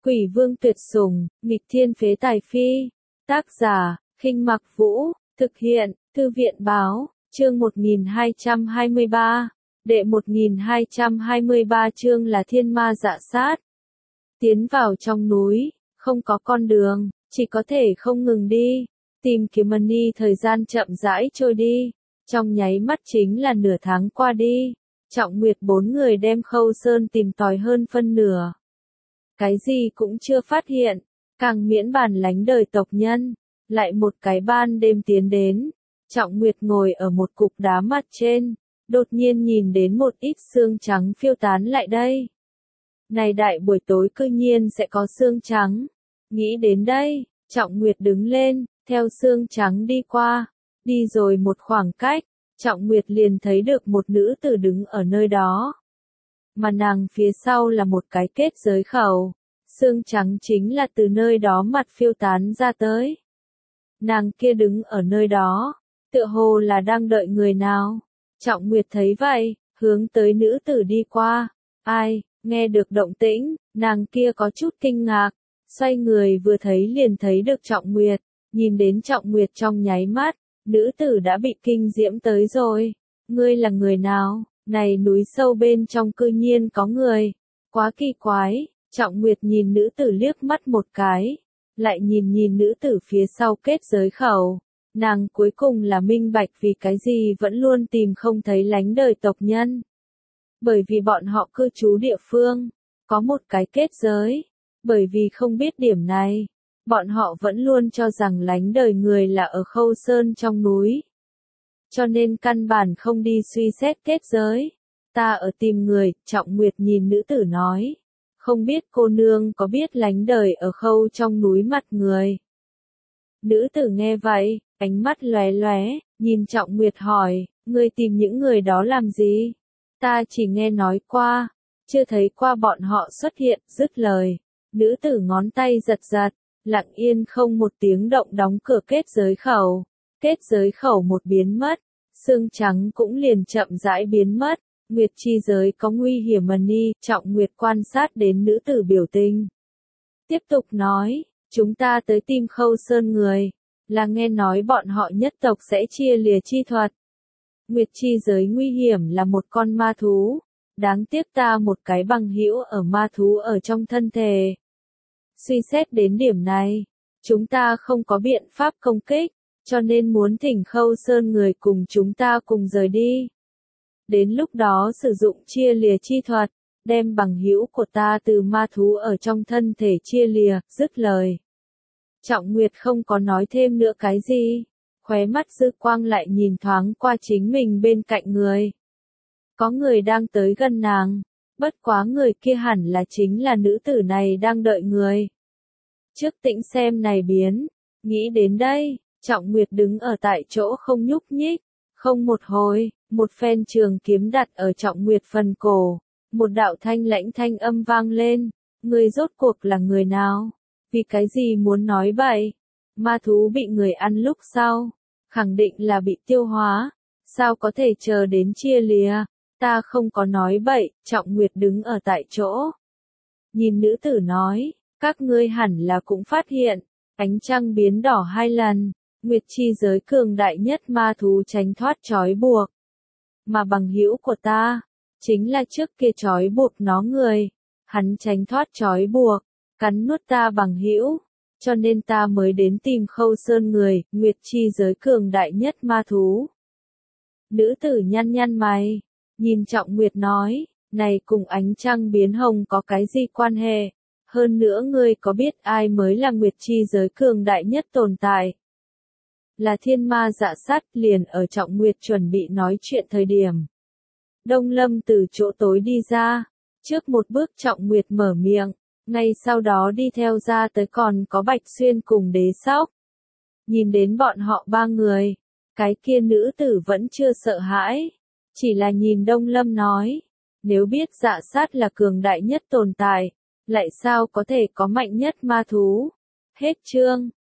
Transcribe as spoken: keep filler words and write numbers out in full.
Quỷ vương tuyệt sủng, nghịch thiên phế tài phi. Tác giả, Khinh Mặc Vũ, thực hiện, Thư viện báo, chương một nghìn hai trăm hai mươi ba. Đệ một nghìn hai trăm hai mươi ba chương là thiên ma dạ sát. Tiến vào trong núi, không có con đường, chỉ có thể không ngừng đi. Tìm kiếm money thời gian chậm rãi trôi đi. Trong nháy mắt chính là nửa tháng qua đi. Trọng Nguyệt bốn người đem Khâu Sơn tìm tòi hơn phân nửa. Cái gì cũng chưa phát hiện, càng miễn bàn lánh đời tộc nhân. Lại một cái ban đêm tiến đến, Trọng Nguyệt ngồi ở một cục đá mặt trên, đột nhiên nhìn đến một ít xương trắng phiêu tán lại đây. Này đại buổi tối cư nhiên sẽ có xương trắng. Nghĩ đến đây, Trọng Nguyệt đứng lên, theo xương trắng đi qua, đi rồi một khoảng cách, Trọng Nguyệt liền thấy được một nữ tử đứng ở nơi đó. Mà nàng phía sau là một cái kết giới khẩu, xương trắng chính là từ nơi đó mặt phiêu tán ra tới. Nàng kia đứng ở nơi đó, tựa hồ là đang đợi người nào. Trọng Nguyệt thấy vậy, hướng tới nữ tử đi qua. Ai, nghe được động tĩnh, nàng kia có chút kinh ngạc, xoay người vừa thấy liền thấy được Trọng Nguyệt, nhìn đến Trọng Nguyệt trong nháy mắt, nữ tử đã bị kinh diễm tới rồi. Ngươi là người nào? Này núi sâu bên trong cư nhiên có người, quá kỳ quái. Trọng Nguyệt nhìn nữ tử liếc mắt một cái, lại nhìn nhìn nữ tử phía sau kết giới khẩu. Nàng cuối cùng là minh bạch vì cái gì vẫn luôn tìm không thấy lánh đời tộc nhân. Bởi vì bọn họ cư trú địa phương, có một cái kết giới. Bởi vì không biết điểm này, bọn họ vẫn luôn cho rằng lánh đời người là ở Khâu Sơn trong núi. Cho nên căn bản không đi suy xét kết giới. Ta ở tìm người, Trọng Nguyệt nhìn nữ tử nói. Không biết cô nương có biết lánh đời ở Khâu trong núi mặt người. Nữ tử nghe vậy, ánh mắt lóe lóe, nhìn Trọng Nguyệt hỏi, ngươi tìm những người đó làm gì? Ta chỉ nghe nói qua, chưa thấy qua bọn họ xuất hiện, dứt lời. Nữ tử ngón tay giật giật, lặng yên không một tiếng động đóng cửa kết giới khẩu. Kết giới khẩu một biến mất, xương trắng cũng liền chậm rãi biến mất. Nguyệt chi giới có nguy hiểm money, Trọng Nguyệt quan sát đến nữ tử biểu tình. Tiếp tục nói, chúng ta tới tìm Khâu Sơn người, là nghe nói bọn họ nhất tộc sẽ chia lìa chi thuật. Nguyệt chi giới nguy hiểm là một con ma thú, đáng tiếc ta một cái bằng hữu ở ma thú ở trong thân thể. Suy xét đến điểm này, chúng ta không có biện pháp công kích, cho nên muốn thỉnh Khâu Sơn người cùng chúng ta cùng rời đi. Đến lúc đó sử dụng chia lìa chi thuật, đem bằng hữu của ta từ ma thú ở trong thân thể chia lìa, dứt lời. Trọng Nguyệt không có nói thêm nữa cái gì, khóe mắt dư quang lại nhìn thoáng qua chính mình bên cạnh người. Có người đang tới gần nàng, bất quá người kia hẳn là chính là nữ tử này đang đợi người. Trước tĩnh xem này biến, nghĩ đến đây, Trọng Nguyệt đứng ở tại chỗ không nhúc nhích, không một hồi, một phen trường kiếm đặt ở Trọng Nguyệt phần cổ, một đạo thanh lãnh thanh âm vang lên, người rốt cuộc là người nào? Vì cái gì muốn nói bậy? Ma thú bị người ăn lúc sau, khẳng định là bị tiêu hóa, sao có thể chờ đến chia lìa? Ta không có nói bậy, Trọng Nguyệt đứng ở tại chỗ. Nhìn nữ tử nói, các ngươi hẳn là cũng phát hiện, ánh trăng biến đỏ hai lần, Nguyệt chi giới cường đại nhất ma thú tránh thoát trói buộc. Mà bằng hữu của ta, chính là trước kia trói buộc nó người, hắn tránh thoát trói buộc, cắn nuốt ta bằng hữu, cho nên ta mới đến tìm Khâu Sơn người, Nguyệt chi giới cường đại nhất ma thú. Nữ tử nhăn nhăn mày, nhìn Trọng Nguyệt nói, này cùng ánh trăng biến hồng có cái gì quan hệ, hơn nữa ngươi có biết ai mới là Nguyệt chi giới cường đại nhất tồn tại? Là thiên ma dạ sát. Liền ở Trọng Nguyệt chuẩn bị nói chuyện thời điểm. Đông Lâm từ chỗ tối đi ra, trước một bước Trọng Nguyệt mở miệng, ngay sau đó đi theo ra tới còn có Bạch Xuyên cùng Đế Sóc. Nhìn đến bọn họ ba người, cái kia nữ tử vẫn chưa sợ hãi, chỉ là nhìn Đông Lâm nói, nếu biết dạ sát là cường đại nhất tồn tại, lại sao có thể có mạnh nhất ma thú? Hết chương.